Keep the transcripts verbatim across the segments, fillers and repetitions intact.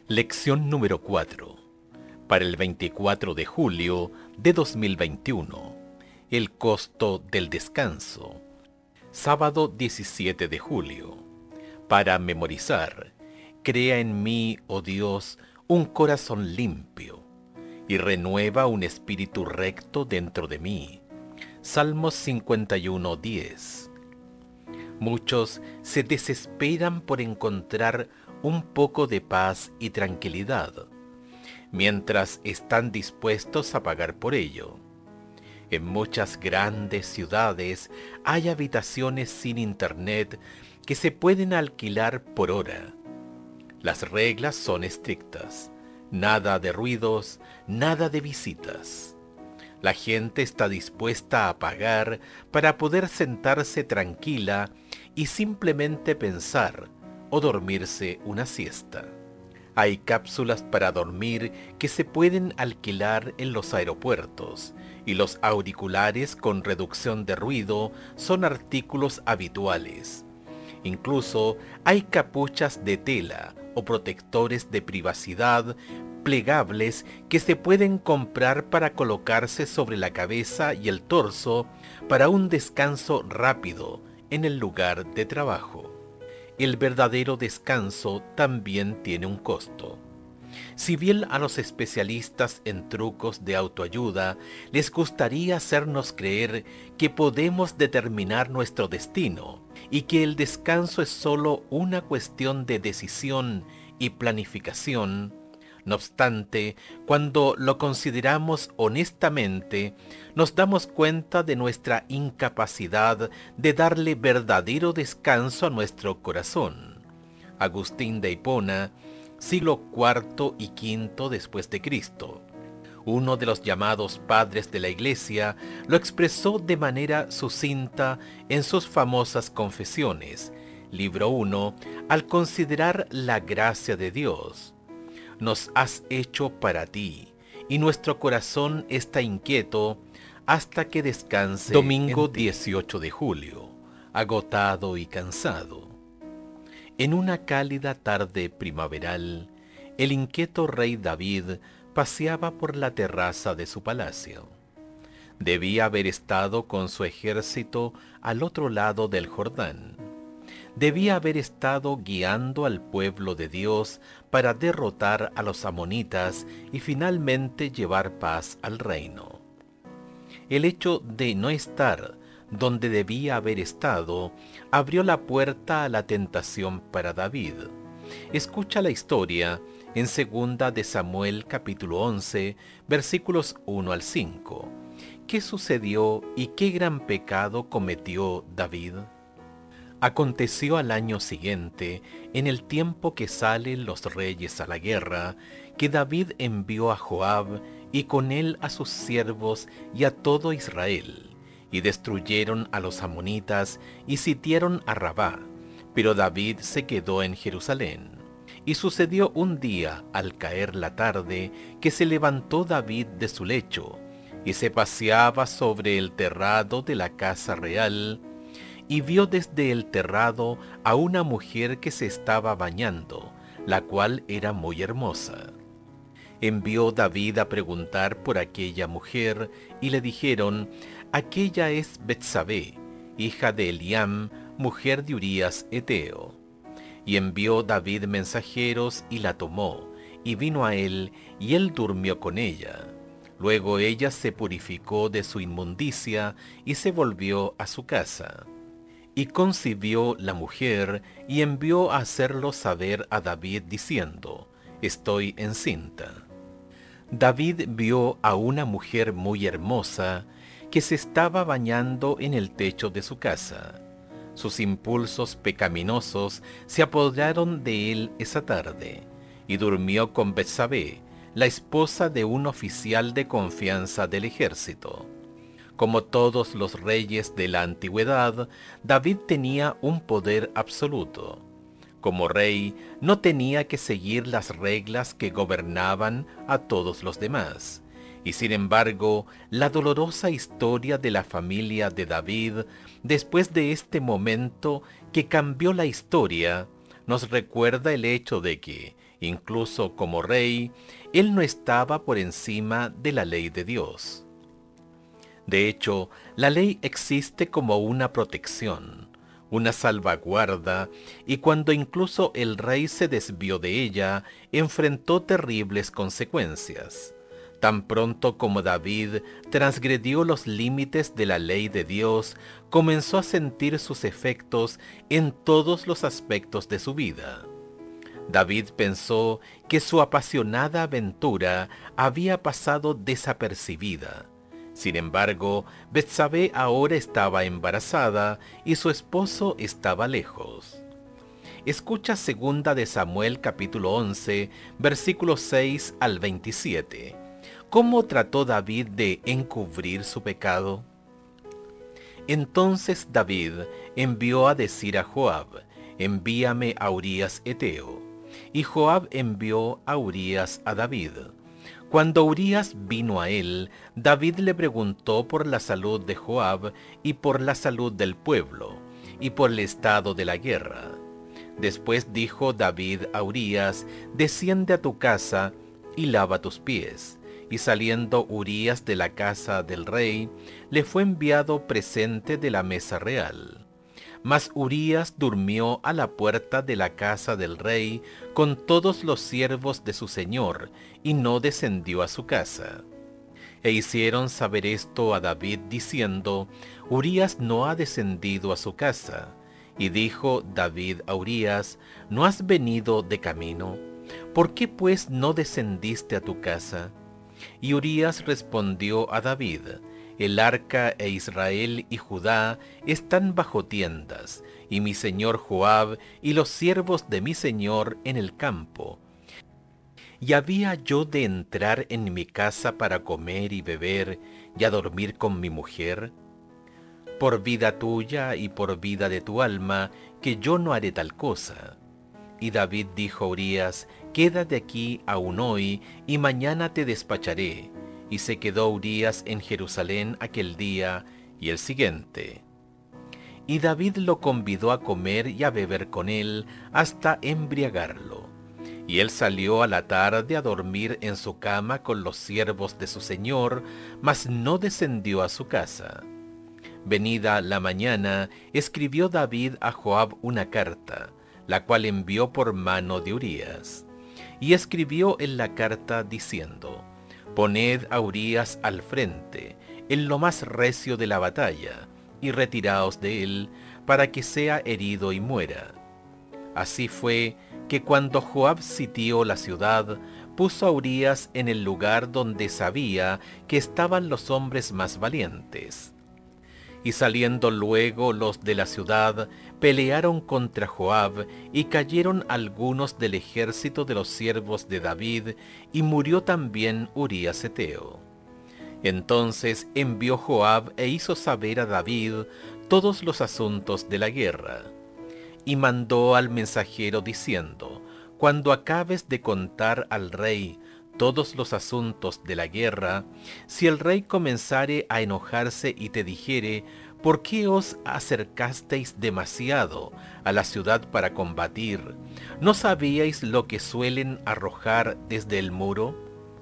Lección número cuatro. Para el veinticuatro de julio de dos mil veintiuno. El costo del descanso. Sábado diecisiete de julio. Para memorizar. Crea en mí, oh Dios, un corazón limpio, y renueva un espíritu recto dentro de mí. Salmos cincuenta y uno, diez. Muchos se desesperan por encontrar un poco de paz y tranquilidad, mientras están dispuestos a pagar por ello. En muchas grandes ciudades hay habitaciones sin internet que se pueden alquilar por hora. Las reglas son estrictas: nada de ruidos, nada de visitas. La gente está dispuesta a pagar para poder sentarse tranquila y simplemente pensar o dormirse una siesta. Hay cápsulas para dormir que se pueden alquilar en los aeropuertos, y los auriculares con reducción de ruido son artículos habituales. Incluso hay capuchas de tela o protectores de privacidad plegables que se pueden comprar para colocarse sobre la cabeza y el torso para un descanso rápido en el lugar de trabajo. El verdadero descanso también tiene un costo. Si bien a los especialistas en trucos de autoayuda les gustaría hacernos creer que podemos determinar nuestro destino y que el descanso es solo una cuestión de decisión y planificación, no obstante, cuando lo consideramos honestamente, nos damos cuenta de nuestra incapacidad de darle verdadero descanso a nuestro corazón. Agustín de Hipona, siglo cuarto y quinto después de Cristo, uno de los llamados padres de la Iglesia, lo expresó de manera sucinta en sus famosas Confesiones, libro uno, al considerar la gracia de Dios. Nos has hecho para ti, y nuestro corazón está inquieto hasta que descanse. Domingo dieciocho de julio, agotado y cansado. En una cálida tarde primaveral, el inquieto rey David paseaba por la terraza de su palacio. Debía haber estado con su ejército al otro lado del Jordán. Debía haber estado guiando al pueblo de Dios para derrotar a los amonitas y finalmente llevar paz al reino. El hecho de no estar donde debía haber estado abrió la puerta a la tentación para David. Escucha la historia en segunda de Samuel capítulo once, versículos uno al cinco. ¿Qué sucedió y qué gran pecado cometió David? Aconteció al año siguiente, en el tiempo que salen los reyes a la guerra, que David envió a Joab y con él a sus siervos y a todo Israel, y destruyeron a los amonitas y sitiaron a Rabá, pero David se quedó en Jerusalén. Y sucedió un día, al caer la tarde, que se levantó David de su lecho, y se paseaba sobre el terrado de la casa real, y vio desde el terrado a una mujer que se estaba bañando, la cual era muy hermosa. Envió David a preguntar por aquella mujer, y le dijeron: aquella es Betsabé, hija de Eliam, mujer de Urías Eteo. Y envió David mensajeros, y la tomó, y vino a él, y él durmió con ella. Luego ella se purificó de su inmundicia, y se volvió a su casa. Y concibió la mujer, y envió a hacerlo saber a David, diciendo: estoy encinta. David vio a una mujer muy hermosa, que se estaba bañando en el techo de su casa. Sus impulsos pecaminosos se apoderaron de él esa tarde, y durmió con Betsabé, la esposa de un oficial de confianza del ejército. Como todos los reyes de la antigüedad, David tenía un poder absoluto. Como rey, no tenía que seguir las reglas que gobernaban a todos los demás. Y sin embargo, la dolorosa historia de la familia de David, después de este momento que cambió la historia, nos recuerda el hecho de que, Incluso como rey, él no estaba por encima de la ley de Dios. De hecho, la ley existe como una protección, una salvaguarda, y cuando incluso el rey se desvió de ella, enfrentó terribles consecuencias. Tan pronto como David transgredió los límites de la ley de Dios, comenzó a sentir sus efectos en todos los aspectos de su vida. David pensó que su apasionada aventura había pasado desapercibida. Sin embargo, Betsabé ahora estaba embarazada y su esposo estaba lejos. Escucha segunda de Samuel capítulo once, versículos seis al veintisiete. ¿Cómo trató David de encubrir su pecado? Entonces David envió a decir a Joab: envíame a Urías Heteo. Y Joab envió a Urías a David. Cuando Urías vino a él, David le preguntó por la salud de Joab y por la salud del pueblo, y por el estado de la guerra. Después dijo David a Urías: desciende a tu casa y lava tus pies. Y saliendo Urías de la casa del rey, le fue enviado presente de la mesa real. Mas Urías durmió a la puerta de la casa del rey con todos los siervos de su señor, y no descendió a su casa. E hicieron saber esto a David, diciendo: Urías no ha descendido a su casa. Y dijo David a Urías: ¿no has venido de camino? ¿Por qué pues no descendiste a tu casa? Y Urías respondió a David: el arca e Israel y Judá están bajo tiendas, y mi señor Joab y los siervos de mi señor en el campo. ¿Y había yo de entrar en mi casa para comer y beber, y a dormir con mi mujer? Por vida tuya y por vida de tu alma, que yo no haré tal cosa. Y David dijo a Urías: quédate aquí aún hoy, y mañana te despacharé. Y se quedó Urías en Jerusalén aquel día y el siguiente. Y David lo convidó a comer y a beber con él hasta embriagarlo. Y él salió a la tarde a dormir en su cama con los siervos de su señor, mas no descendió a su casa. Venida la mañana, escribió David a Joab una carta, la cual envió por mano de Urías. Y escribió en la carta diciendo: poned a Urías al frente, en lo más recio de la batalla, y retiraos de él, para que sea herido y muera. Así fue que cuando Joab sitió la ciudad, puso a Urías en el lugar donde sabía que estaban los hombres más valientes. Y saliendo luego los de la ciudad, pelearon contra Joab, y cayeron algunos del ejército de los siervos de David, y murió también Urías Heteo. Entonces envió Joab e hizo saber a David todos los asuntos de la guerra. Y mandó al mensajero diciendo: cuando acabes de contar al rey todos los asuntos de la guerra, si el rey comenzare a enojarse y te dijere: ¿por qué os acercasteis demasiado a la ciudad para combatir? ¿No sabíais lo que suelen arrojar desde el muro?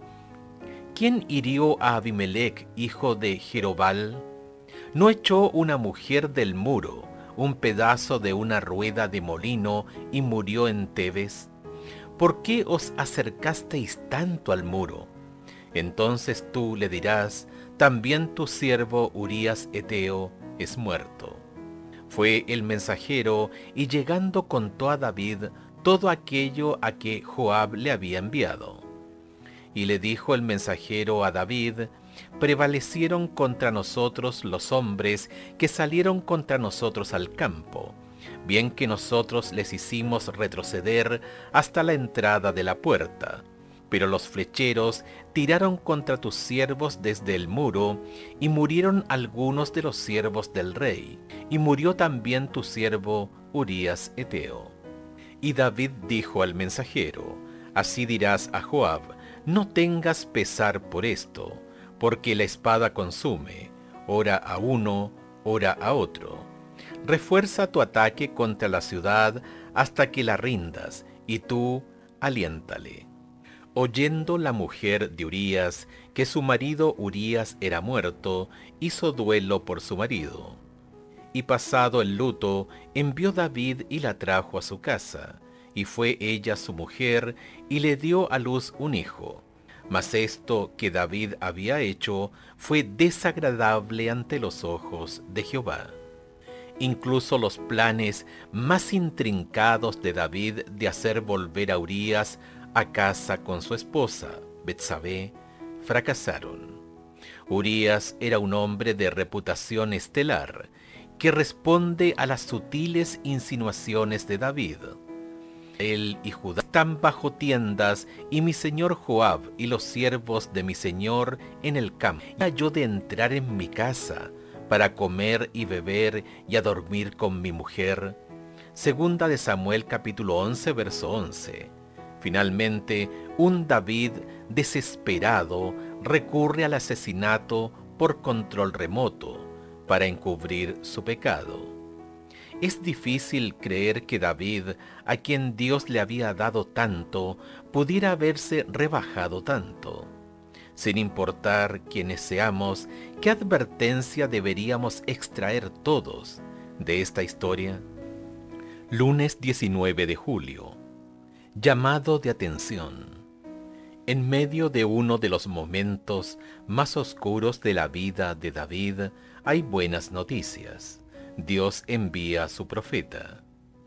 ¿Quién hirió a Abimelech, hijo de Jerobal? ¿No echó una mujer del muro un pedazo de una rueda de molino y murió en Tebes? ¿Por qué os acercasteis tanto al muro? Entonces tú le dirás: también tu siervo Urías Heteo es muerto. Fue el mensajero, y llegando contó a David todo aquello a que Joab le había enviado. Y le dijo el mensajero a David: prevalecieron contra nosotros los hombres que salieron contra nosotros al campo, bien que nosotros les hicimos retroceder hasta la entrada de la puerta. Pero los flecheros tiraron contra tus siervos desde el muro, y murieron algunos de los siervos del rey, y murió también tu siervo Urías Heteo. Y David dijo al mensajero: así dirás a Joab: no tengas pesar por esto, porque la espada consume, ora a uno, ora a otro. Refuerza tu ataque contra la ciudad hasta que la rindas, y tú aliéntale. Oyendo la mujer de Urías que su marido Urías era muerto, hizo duelo por su marido. Y pasado el luto, envió David y la trajo a su casa, y fue ella su mujer, y le dio a luz un hijo. Mas esto que David había hecho fue desagradable ante los ojos de Jehová. Incluso los planes más intrincados de David de hacer volver a Urías a casa con su esposa, Betsabé, fracasaron. Urías era un hombre de reputación estelar, que responde a las sutiles insinuaciones de David. Él y Judá están bajo tiendas, y mi señor Joab y los siervos de mi señor en el campo. ¿Y yo de entrar en mi casa para comer y beber y a dormir con mi mujer? Segunda de Samuel capítulo once, verso once. Finalmente, un David desesperado recurre al asesinato por control remoto para encubrir su pecado. Es difícil creer que David, a quien Dios le había dado tanto, pudiera haberse rebajado tanto. Sin importar quiénes seamos, ¿qué advertencia deberíamos extraer todos de esta historia? Lunes diecinueve de julio. Llamado de atención. En medio de uno de los momentos más oscuros de la vida de David, hay buenas noticias. Dios envía a su profeta.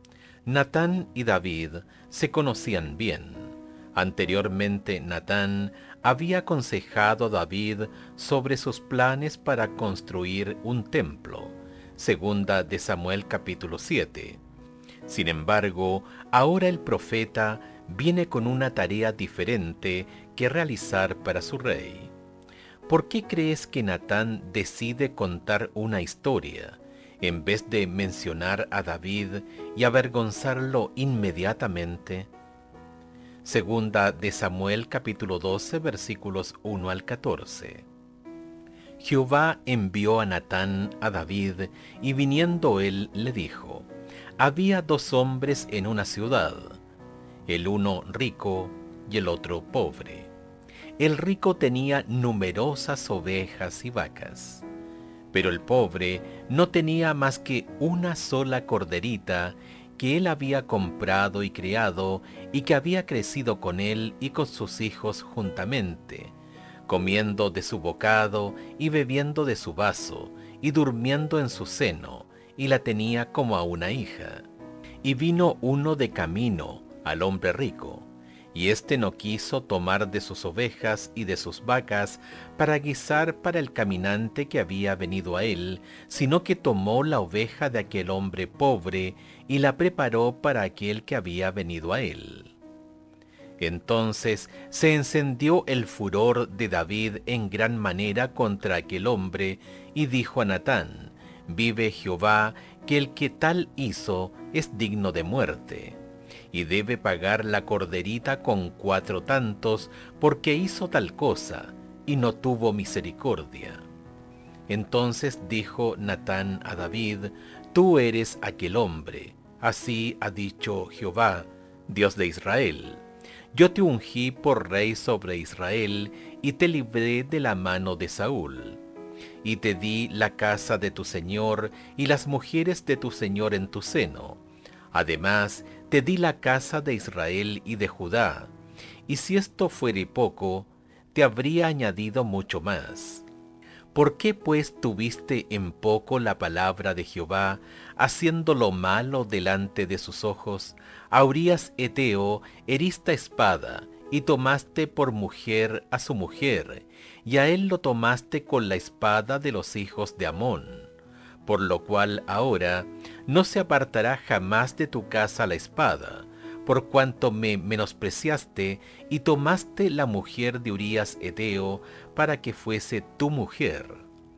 Natán y David se conocían bien. Anteriormente, Natán había aconsejado a David sobre sus planes para construir un templo. Segunda de Samuel capítulo siete. Sin embargo, ahora el profeta viene con una tarea diferente que realizar para su rey. ¿Por qué crees que Natán decide contar una historia en vez de mencionar a David y avergonzarlo inmediatamente? Segunda de Samuel capítulo doce versículos uno al catorce. Jehová envió a Natán a David, y viniendo él le dijo: había dos hombres en una ciudad, el uno rico y el otro pobre. El rico tenía numerosas ovejas y vacas, pero el pobre no tenía más que una sola corderita que él había comprado y criado, y que había crecido con él y con sus hijos juntamente, comiendo de su bocado y bebiendo de su vaso, y durmiendo en su seno, y la tenía como a una hija. Y vino uno de camino al hombre rico, y éste no quiso tomar de sus ovejas y de sus vacas para guisar para el caminante que había venido a él, sino que tomó la oveja de aquel hombre pobre y la preparó para aquel que había venido a él. Entonces se encendió el furor de David en gran manera contra aquel hombre, y dijo a Natán: vive Jehová, que el que tal hizo es digno de muerte, y debe pagar la corderita con cuatro tantos, porque hizo tal cosa, y no tuvo misericordia. Entonces dijo Natán a David: tú eres aquel hombre, así ha dicho Jehová, Dios de Israel. Yo te ungí por rey sobre Israel, y te libré de la mano de Saúl. Y te di la casa de tu señor y las mujeres de tu señor en tu seno. Además, te di la casa de Israel y de Judá. Y si esto fuere poco, te habría añadido mucho más. ¿Por qué pues tuviste en poco la palabra de Jehová, haciendo lo malo delante de sus ojos? A Urías Eteo heriste a espada, y tomaste por mujer a su mujer, y a él lo tomaste con la espada de los hijos de Amón. Por lo cual ahora no se apartará jamás de tu casa la espada, por cuanto me menospreciaste y tomaste la mujer de Urías Eteo para que fuese tu mujer.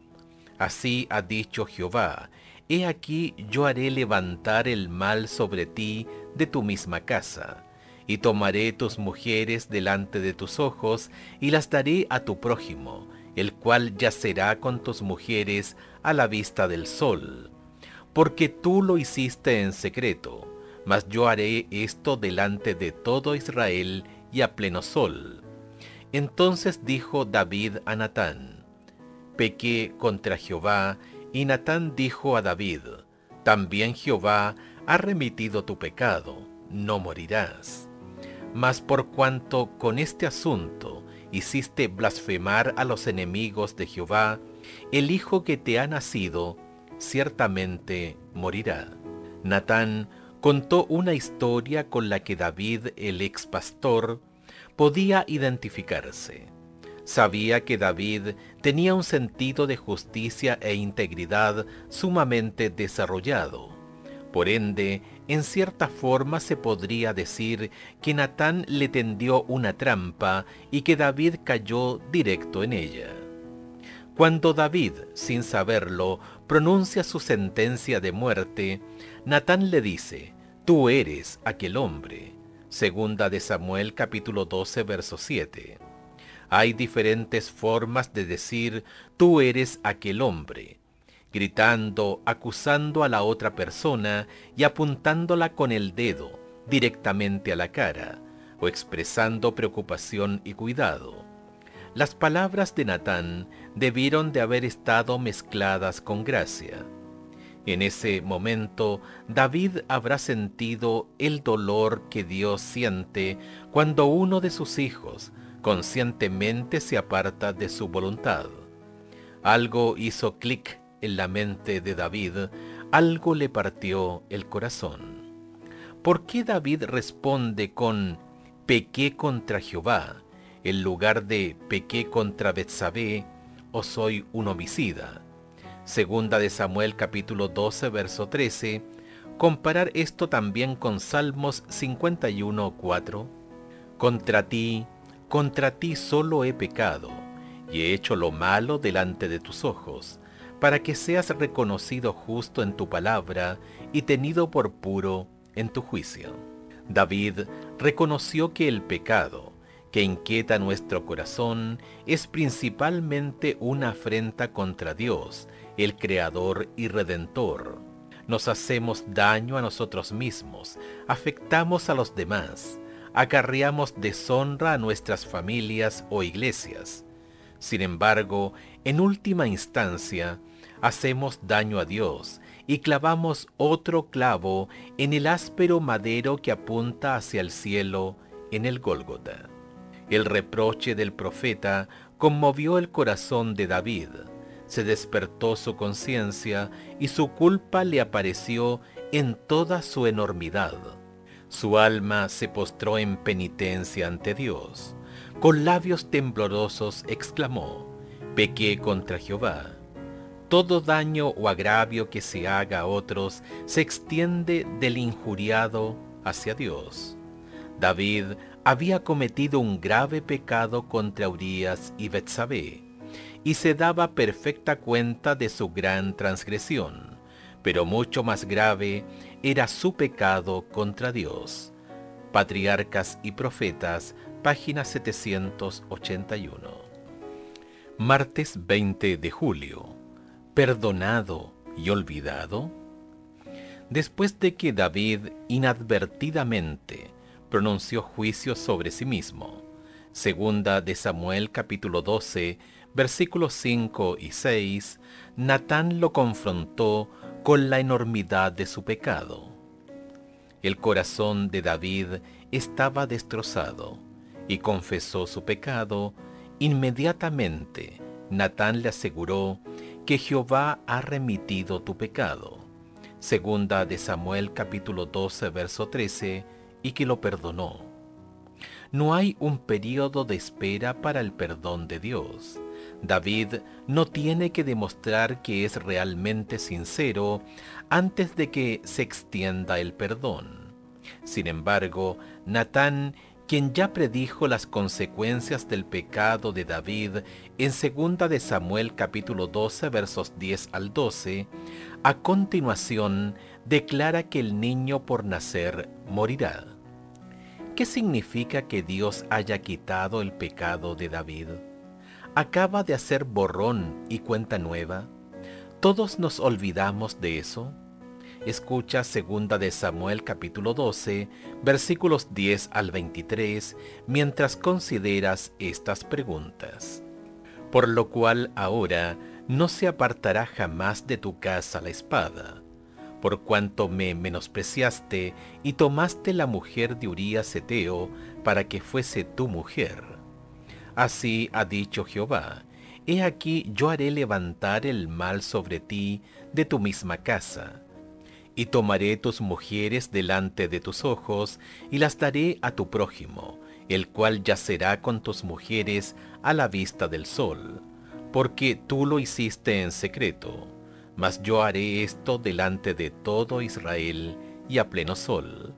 Así ha dicho Jehová: he aquí yo haré levantar el mal sobre ti de tu misma casa, y tomaré tus mujeres delante de tus ojos, y las daré a tu prójimo, el cual yacerá con tus mujeres a la vista del sol. Porque tú lo hiciste en secreto, mas yo haré esto delante de todo Israel y a pleno sol. Entonces dijo David a Natán: pequé contra Jehová. Y Natán dijo a David: también Jehová ha remitido tu pecado, no morirás. Mas por cuanto con este asunto hiciste blasfemar a los enemigos de Jehová, el hijo que te ha nacido ciertamente morirá. Natán contó una historia con la que David, el ex pastor, podía identificarse. Sabía que David tenía un sentido de justicia e integridad sumamente desarrollado. Por ende, en cierta forma se podría decir que Natán le tendió una trampa y que David cayó directo en ella. Cuando David, sin saberlo, pronuncia su sentencia de muerte, Natán le dice: tú eres aquel hombre. Segunda de Samuel capítulo doce verso siete. Hay diferentes formas de decir tú eres aquel hombre, gritando, acusando a la otra persona y apuntándola con el dedo directamente a la cara, o expresando preocupación y cuidado. Las palabras de Natán debieron de haber estado mezcladas con gracia. En ese momento, David habrá sentido el dolor que Dios siente cuando uno de sus hijos conscientemente se aparta de su voluntad. Algo hizo clic en la mente de David, algo le partió el corazón. ¿Por qué David responde con pequé contra Jehová en lugar de pequé contra Betsabé o soy un homicida? Segunda de Samuel capítulo doce verso trece. Comparar esto también con Salmos cincuenta y uno cuatro. Contra ti, contra ti solo he pecado, y he hecho lo malo delante de tus ojos, para que seas reconocido justo en tu palabra y tenido por puro en tu juicio. David reconoció que el pecado que inquieta nuestro corazón es principalmente una afrenta contra Dios, el Creador y Redentor. Nos hacemos daño a nosotros mismos, afectamos a los demás, acarreamos deshonra a nuestras familias o iglesias. Sin embargo, en última instancia, hacemos daño a Dios y clavamos otro clavo en el áspero madero que apunta hacia el cielo en el Gólgota. El reproche del profeta conmovió el corazón de David, se despertó su conciencia y su culpa le apareció en toda su enormidad. Su alma se postró en penitencia ante Dios. Con labios temblorosos exclamó: pequé contra Jehová. Todo daño o agravio que se haga a otros se extiende del injuriado hacia Dios. David había cometido un grave pecado contra Urías y Betsabé, y se daba perfecta cuenta de su gran transgresión, pero mucho más grave era su pecado contra Dios. Patriarcas y Profetas, página setecientos ochenta y uno. Martes veinte de julio. ¿Perdonado y olvidado? Después de que David inadvertidamente pronunció juicio sobre sí mismo, Segunda de Samuel capítulo doce, versículos cinco y seis, Natán lo confrontó con la enormidad de su pecado. El corazón de David estaba destrozado y confesó su pecado. Inmediatamente Natán le aseguró que Jehová ha remitido tu pecado, Segunda de Samuel capítulo doce verso trece, y que lo perdonó. No hay un período de espera para el perdón de Dios. David no tiene que demostrar que es realmente sincero antes de que se extienda el perdón. Sin embargo, Natán, quien ya predijo las consecuencias del pecado de David en Segunda de Samuel capítulo doce versos diez al doce, a continuación declara que el niño por nacer morirá. ¿Qué significa que Dios haya quitado el pecado de David? ¿Acaba de hacer borrón y cuenta nueva? ¿Todos nos olvidamos de eso? Escucha segunda de Samuel capítulo doce, versículos diez al veintitrés, mientras consideras estas preguntas. Por lo cual ahora no se apartará jamás de tu casa la espada, por cuanto me menospreciaste y tomaste la mujer de Urías Heteo para que fuese tu mujer. Así ha dicho Jehová: he aquí yo haré levantar el mal sobre ti de tu misma casa, y tomaré tus mujeres delante de tus ojos, y las daré a tu prójimo, el cual yacerá con tus mujeres a la vista del sol, porque tú lo hiciste en secreto, mas yo haré esto delante de todo Israel y a pleno sol.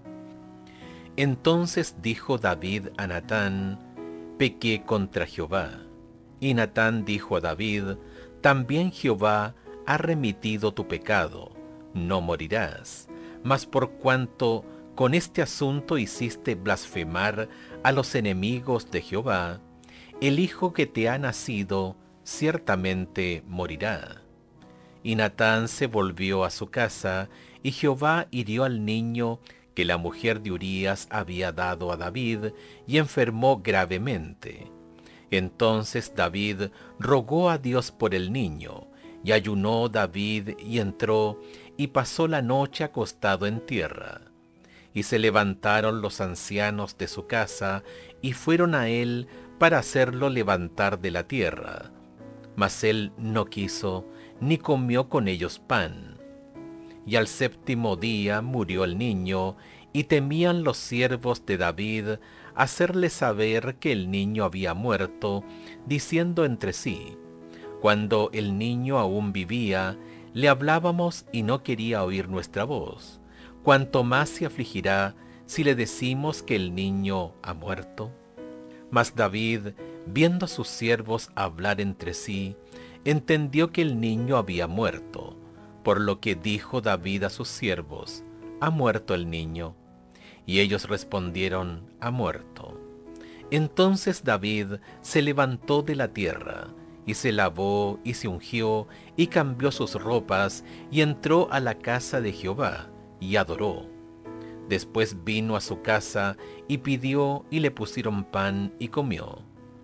Entonces dijo David a Natán: pequé contra Jehová. Y Natán dijo a David: también Jehová ha remitido tu pecado, no morirás. Mas por cuanto con este asunto hiciste blasfemar a los enemigos de Jehová, el hijo que te ha nacido ciertamente morirá. Y Natán se volvió a su casa, y Jehová hirió al niño que la mujer de Urías había dado a David, y enfermó gravemente. Entonces David rogó a Dios por el niño, y ayunó David, y entró, y pasó la noche acostado en tierra. Y se levantaron los ancianos de su casa, y fueron a él para hacerlo levantar de la tierra. Mas él no quiso, ni comió con ellos pan. Y al séptimo día murió el niño, y temían los siervos de David hacerle saber que el niño había muerto, diciendo entre sí: cuando el niño aún vivía, le hablábamos y no quería oír nuestra voz. ¿Cuánto más se afligirá si le decimos que el niño ha muerto? Mas David, viendo a sus siervos hablar entre sí, entendió que el niño había muerto, por lo que dijo David a sus siervos: ¿ha muerto el niño? Y ellos respondieron: ha muerto. Entonces David se levantó de la tierra, y se lavó, y se ungió, y cambió sus ropas, y entró a la casa de Jehová, y adoró. Después vino a su casa, y pidió, y le pusieron pan, y comió.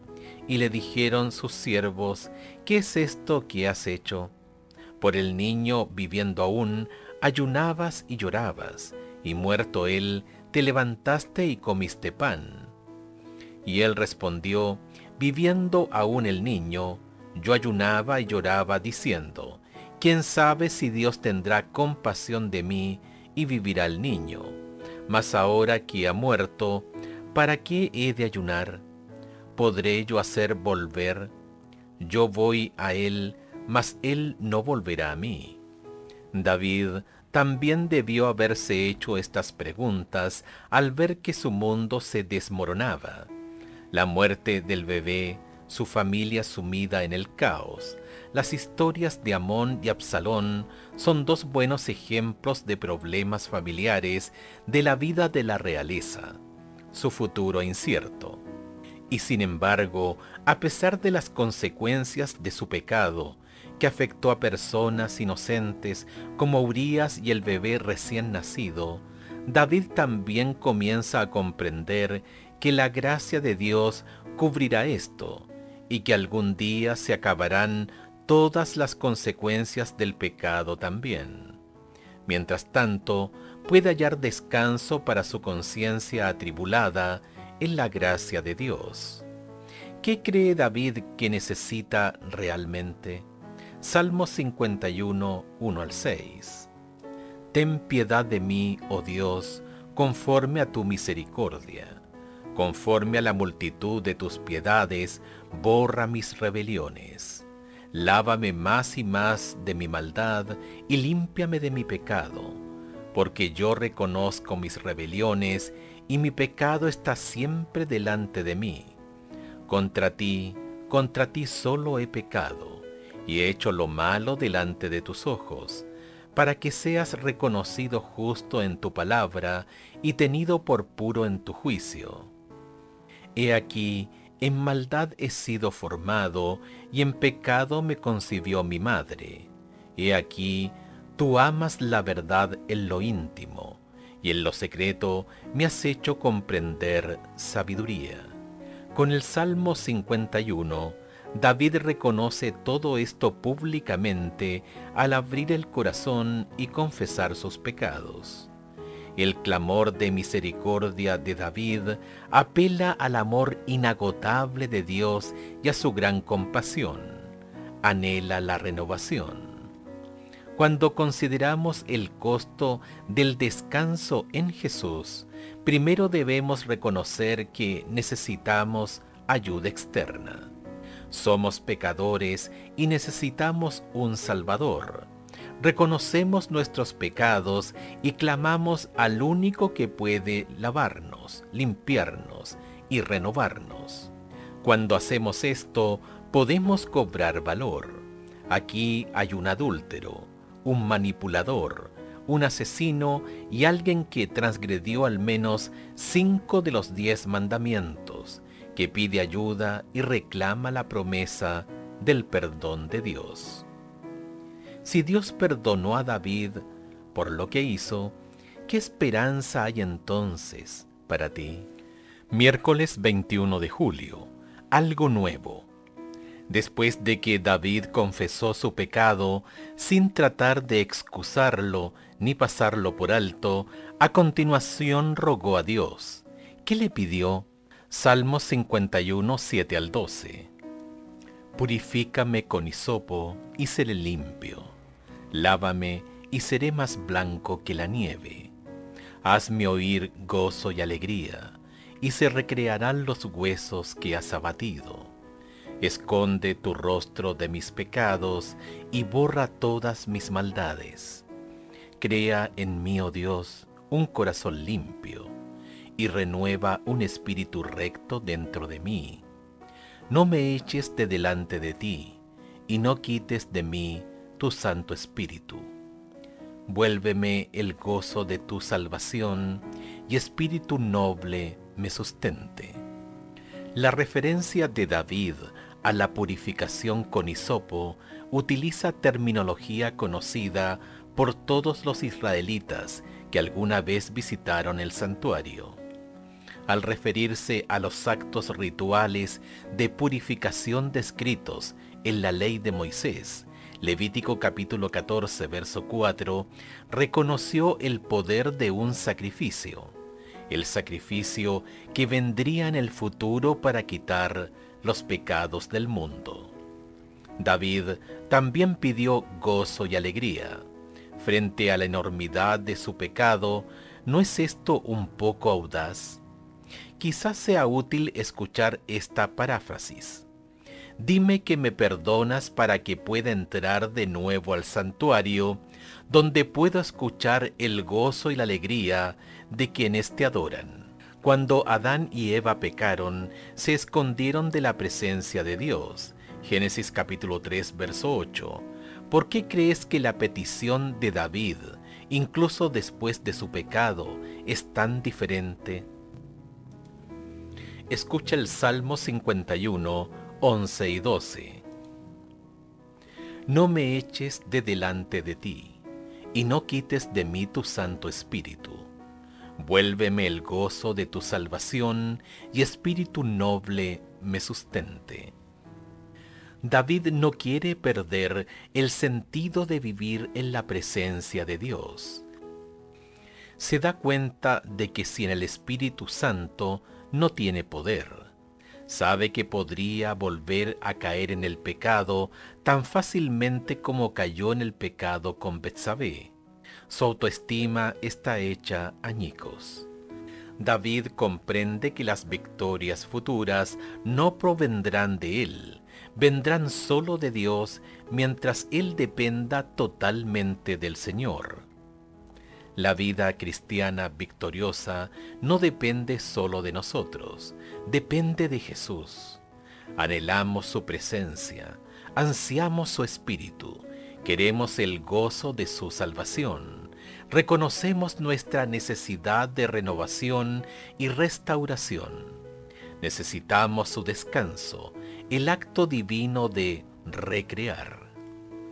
Y le dijeron sus siervos: ¿qué es esto que has hecho? Por el niño viviendo aún, ayunabas y llorabas, y muerto él, te levantaste y comiste pan. Y él respondió: viviendo aún el niño, yo ayunaba y lloraba, diciendo: ¿quién sabe si Dios tendrá compasión de mí y vivirá el niño? Mas ahora que ha muerto, ¿para qué he de ayunar? ¿Podré yo hacer volver? Yo voy a él, mas él no volverá a mí. David también debió haberse hecho estas preguntas al ver que su mundo se desmoronaba. La muerte del bebé, su familia sumida en el caos. Las historias de Amón y Absalón son dos buenos ejemplos de problemas familiares de la vida de la realeza, su futuro incierto. Y sin embargo, a pesar de las consecuencias de su pecado, que afectó a personas inocentes como Urías y el bebé recién nacido, David también comienza a comprender que la gracia de Dios cubrirá esto, y que algún día se acabarán todas las consecuencias del pecado también. Mientras tanto, puede hallar descanso para su conciencia atribulada en la gracia de Dios. ¿Qué cree David que necesita realmente? Salmo cincuenta y uno, uno al seis. Ten piedad de mí, oh Dios, conforme a tu misericordia. Conforme a la multitud de tus piedades, borra mis rebeliones. Lávame más y más de mi maldad y límpiame de mi pecado, porque yo reconozco mis rebeliones y mi pecado está siempre delante de mí. Contra ti, contra ti solo he pecado, y he hecho lo malo delante de tus ojos, para que seas reconocido justo en tu palabra y tenido por puro en tu juicio. He aquí, en maldad he sido formado, y en pecado me concibió mi madre. He aquí, Tú amas la verdad en lo íntimo, y en lo secreto me has hecho comprender sabiduría. Con el Salmo cincuenta y uno, David reconoce todo esto públicamente al abrir el corazón y confesar sus pecados. El clamor de misericordia de David apela al amor inagotable de Dios y a su gran compasión. Anhela la renovación. Cuando consideramos el costo del descanso en Jesús, primero debemos reconocer que necesitamos ayuda externa. Somos pecadores y necesitamos un Salvador. Reconocemos nuestros pecados y clamamos al único que puede lavarnos, limpiarnos y renovarnos. Cuando hacemos esto, podemos cobrar valor. Aquí hay un adúltero, un manipulador, un asesino y alguien que transgredió al menos cinco de los diez mandamientos, que pide ayuda y reclama la promesa del perdón de Dios. Si Dios perdonó a David por lo que hizo, ¿qué esperanza hay entonces para ti? Miércoles veintiuno de julio. Algo nuevo. Después de que David confesó su pecado, sin tratar de excusarlo ni pasarlo por alto, a continuación rogó a Dios. ¿Qué le pidió? Salmos cincuenta y uno, siete al doce. Purifícame con hisopo y seré limpio. Lávame y seré más blanco que la nieve. Hazme oír gozo y alegría, y se recrearán los huesos que has abatido. Esconde tu rostro de mis pecados y borra todas mis maldades. Crea en mí, oh Dios, un corazón limpio, y renueva un espíritu recto dentro de mí. No me eches de delante de ti, y no quites de mí tu Santo Espíritu. Vuélveme el gozo de tu salvación, y espíritu noble me sustente. La referencia de David a la purificación con hisopo utiliza terminología conocida por todos los israelitas que alguna vez visitaron el santuario. Al referirse a los actos rituales de purificación descritos en la ley de Moisés, Levítico capítulo catorce, verso cuatro, reconoció el poder de un sacrificio, el sacrificio que vendría en el futuro para quitar los pecados del mundo. David también pidió gozo y alegría. Frente a la enormidad de su pecado, ¿no es esto un poco audaz? Quizás sea útil escuchar esta paráfrasis. Dime que me perdonas para que pueda entrar de nuevo al santuario, donde puedo escuchar el gozo y la alegría de quienes te adoran. Cuando Adán y Eva pecaron, se escondieron de la presencia de Dios. Génesis capítulo tres, verso ocho. ¿Por qué crees que la petición de David, incluso después de su pecado, es tan diferente? Escucha el Salmo cincuenta y uno, once y doce. No me eches de delante de ti, y no quites de mí tu Santo Espíritu. Vuélveme el gozo de tu salvación, y espíritu noble me sustente. David no quiere perder el sentido de vivir en la presencia de Dios. Se da cuenta de que sin el Espíritu Santo no tiene poder. Sabe que podría volver a caer en el pecado tan fácilmente como cayó en el pecado con Betsabé. Su autoestima está hecha añicos. David comprende que las victorias futuras no provendrán de él, vendrán solo de Dios mientras él dependa totalmente del Señor. La vida cristiana victoriosa no depende solo de nosotros, depende de Jesús. Anhelamos su presencia, ansiamos su espíritu, queremos el gozo de su salvación, reconocemos nuestra necesidad de renovación y restauración. Necesitamos su descanso, el acto divino de recrear.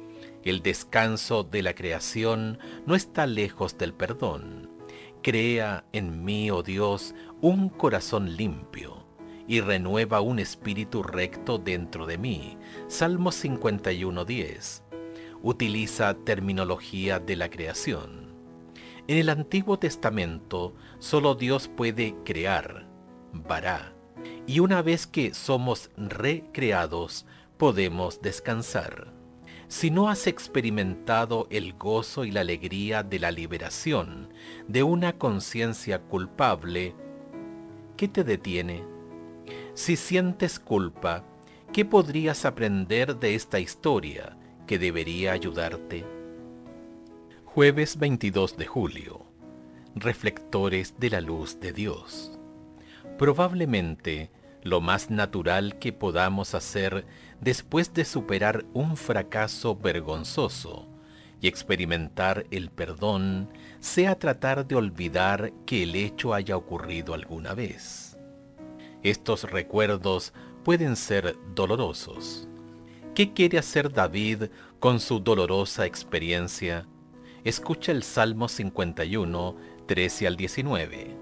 El descanso de la creación no está lejos del perdón. Crea en mí, oh Dios, un corazón limpio, y renueva un espíritu recto dentro de mí. Salmo cincuenta y uno, diez. Utiliza terminología de la creación. En el Antiguo Testamento, solo Dios puede crear, bará, y una vez que somos recreados, podemos descansar. Si no has experimentado el gozo y la alegría de la liberación de una conciencia culpable, ¿qué te detiene? Si sientes culpa, ¿qué podrías aprender de esta historia que debería ayudarte? Jueves veintidós de julio. Reflectores de la luz de Dios. Probablemente, lo más natural que podamos hacer después de superar un fracaso vergonzoso y experimentar el perdón sea tratar de olvidar que el hecho haya ocurrido alguna vez. Estos recuerdos pueden ser dolorosos. ¿Qué quiere hacer David con su dolorosa experiencia? Escucha el Salmo cincuenta y uno, trece al diecinueve.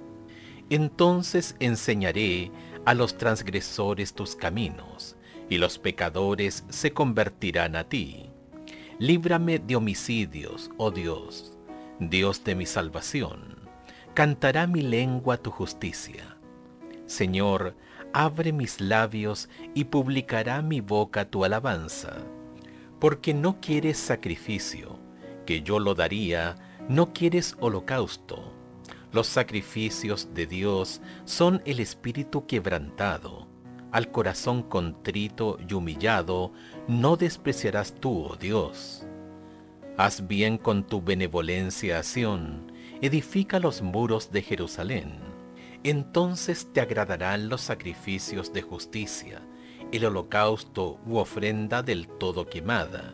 Entonces enseñaré a los transgresores tus caminos, y los pecadores se convertirán a ti. Líbrame de homicidios, oh Dios, Dios de mi salvación. Cantará mi lengua tu justicia. Señor, abre mis labios y publicará mi boca tu alabanza. Porque no quieres sacrificio, que yo lo daría, no quieres holocausto. Los sacrificios de Dios son el espíritu quebrantado. Al corazón contrito y humillado no despreciarás tú, oh Dios. Haz bien con tu benevolencia a Sión, edifica los muros de Jerusalén. Entonces te agradarán los sacrificios de justicia, el holocausto u ofrenda del todo quemada.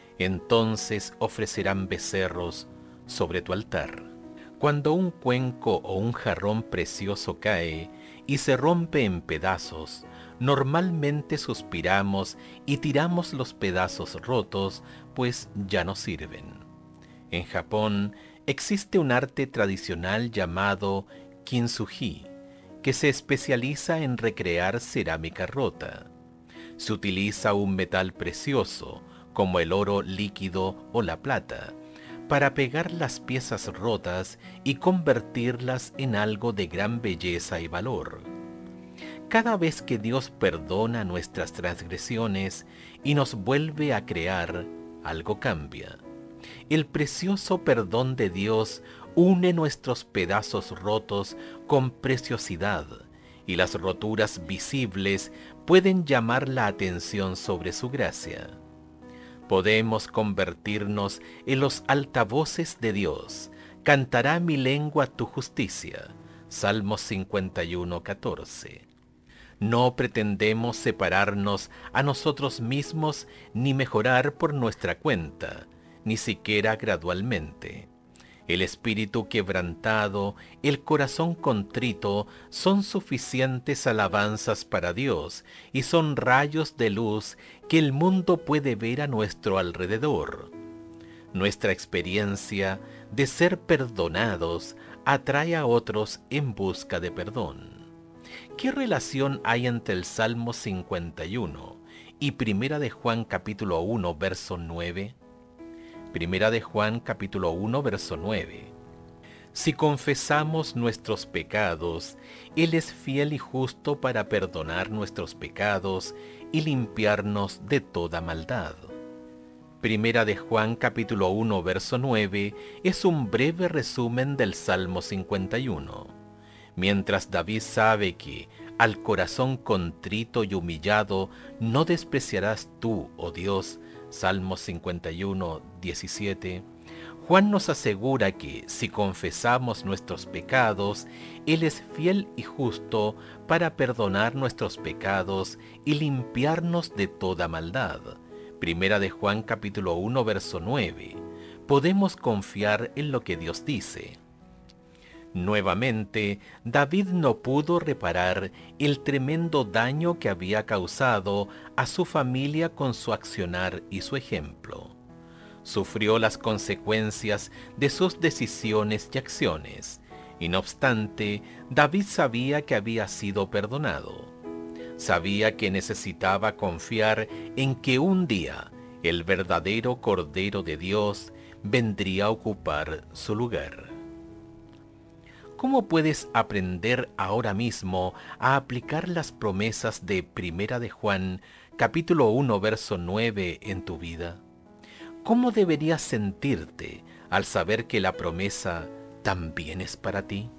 Entonces ofrecerán becerros sobre tu altar. Cuando un cuenco o un jarrón precioso cae y se rompe en pedazos, normalmente suspiramos y tiramos los pedazos rotos, pues ya no sirven. En Japón existe un arte tradicional llamado kintsugi, que se especializa en recrear cerámica rota. Se utiliza un metal precioso, como el oro líquido o la plata, para pegar las piezas rotas y convertirlas en algo de gran belleza y valor. Cada vez que Dios perdona nuestras transgresiones y nos vuelve a crear, algo cambia. El precioso perdón de Dios une nuestros pedazos rotos con preciosidad, y las roturas visibles pueden llamar la atención sobre su gracia. Podemos convertirnos en los altavoces de Dios. Cantará mi lengua tu justicia. Salmos cincuenta y uno, catorce. No pretendemos separarnos a nosotros mismos ni mejorar por nuestra cuenta, ni siquiera gradualmente. El espíritu quebrantado, el corazón contrito, son suficientes alabanzas para Dios y son rayos de luz que el mundo puede ver a nuestro alrededor. Nuestra experiencia de ser perdonados atrae a otros en busca de perdón. ¿Qué relación hay entre el Salmo cincuenta y uno y Primera de Juan capítulo uno, verso nueve? Primera de Juan capítulo uno, verso nueve. Si confesamos nuestros pecados, Él es fiel y justo para perdonar nuestros pecados y limpiarnos de toda maldad. Primera de Juan capítulo uno, verso nueve es un breve resumen del Salmo cincuenta y uno. Mientras David sabe que al corazón contrito y humillado no despreciarás tú, oh Dios, Salmos cincuenta y uno, diecisiete, Juan nos asegura que si confesamos nuestros pecados, Él es fiel y justo para perdonar nuestros pecados y limpiarnos de toda maldad. Primera de Juan capítulo uno, verso nueve. Podemos confiar en lo que Dios dice. Nuevamente, David no pudo reparar el tremendo daño que había causado a su familia con su accionar y su ejemplo. sufrió las consecuencias de sus decisiones y acciones, y no obstante, David sabía que había sido perdonado. Sabía que necesitaba confiar en que un día el verdadero Cordero de Dios vendría a ocupar su lugar. ¿Cómo puedes aprender ahora mismo a aplicar las promesas de Primera de Juan, capítulo uno, verso nueve en tu vida? ¿Cómo deberías sentirte al saber que la promesa también es para ti?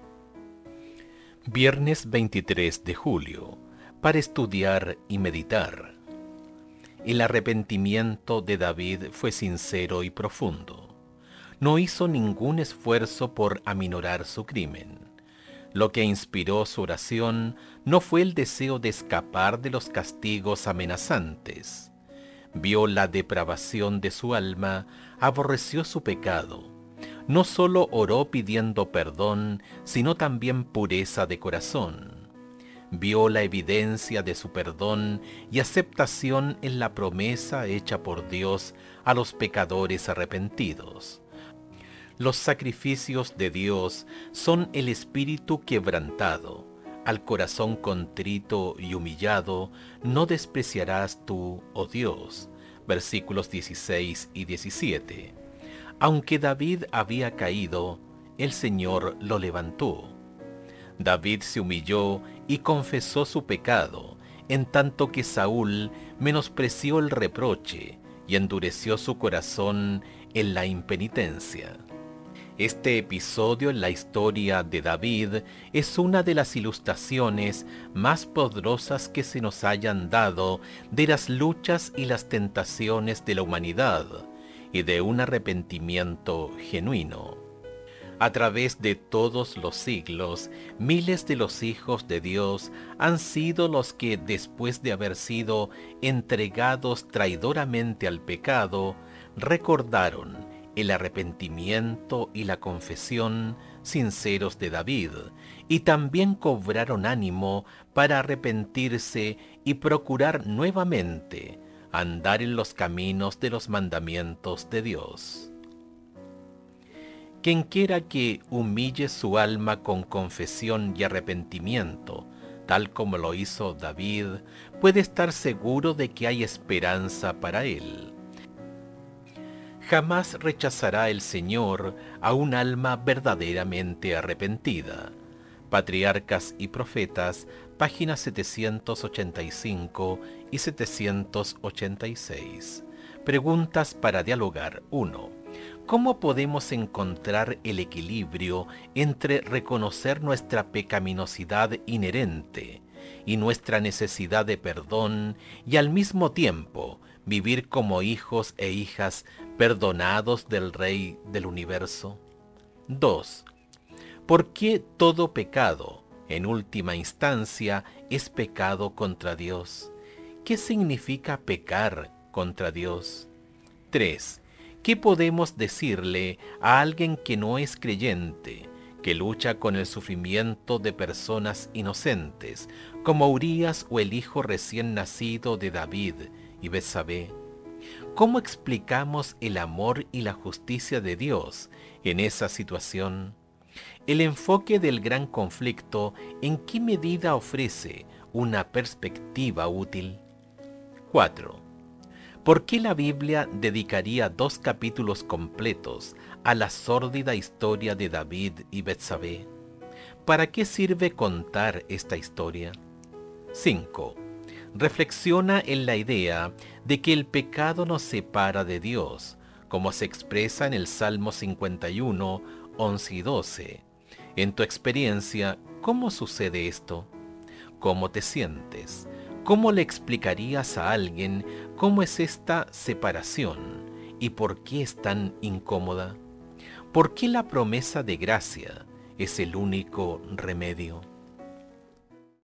Viernes veintitrés de julio, para estudiar y meditar. El arrepentimiento de David fue sincero y profundo. No hizo ningún esfuerzo por aminorar su crimen. Lo que inspiró su oración no fue el deseo de escapar de los castigos amenazantes. Vio la depravación de su alma, aborreció su pecado. No solo oró pidiendo perdón, sino también pureza de corazón. Vio la evidencia de su perdón y aceptación en la promesa hecha por Dios a los pecadores arrepentidos. Los sacrificios de Dios son el espíritu quebrantado. Al corazón contrito y humillado no despreciarás tú, oh Dios. Versículos dieciséis y diecisiete. Aunque David había caído, el Señor lo levantó. David se humilló y confesó su pecado, en tanto que Saúl menospreció el reproche y endureció su corazón en la impenitencia. Este episodio en la historia de David es una de las ilustraciones más poderosas que se nos hayan dado de las luchas y las tentaciones de la humanidad y de un arrepentimiento genuino. A través de todos los siglos, miles de los hijos de Dios han sido los que, después de haber sido entregados traidoramente al pecado, recordaron el arrepentimiento y la confesión sinceros de David, y también cobraron ánimo para arrepentirse y procurar nuevamente andar en los caminos de los mandamientos de Dios. Quien quiera que humille su alma con confesión y arrepentimiento, tal como lo hizo David, puede estar seguro de que hay esperanza para él. Jamás rechazará el Señor a un alma verdaderamente arrepentida. Patriarcas y Profetas, páginas setecientos ochenta y cinco y setecientos ochenta y seis. Preguntas para dialogar. uno. ¿Cómo podemos encontrar el equilibrio entre reconocer nuestra pecaminosidad inherente y nuestra necesidad de perdón y al mismo tiempo vivir como hijos e hijas perdonados del Rey del Universo? dos. ¿Por qué todo pecado, en última instancia, es pecado contra Dios? ¿Qué significa pecar contra Dios? tres. ¿Qué podemos decirle a alguien que no es creyente, que lucha con el sufrimiento de personas inocentes, como Urías o el hijo recién nacido de David y Betsabé? ¿Cómo explicamos el amor y la justicia de Dios en esa situación? El enfoque del gran conflicto, ¿en qué medida ofrece una perspectiva útil? cuatro. ¿Por qué la Biblia dedicaría dos capítulos completos a la sórdida historia de David y Betsabé? ¿Para qué sirve contar esta historia? cinco. Reflexiona en la idea de que el pecado nos separa de Dios, como se expresa en el Salmo cincuenta y uno, once y doce. En tu experiencia, ¿cómo sucede esto? ¿Cómo te sientes? ¿Cómo le explicarías a alguien cómo es esta separación y por qué es tan incómoda? ¿Por qué la promesa de gracia es el único remedio?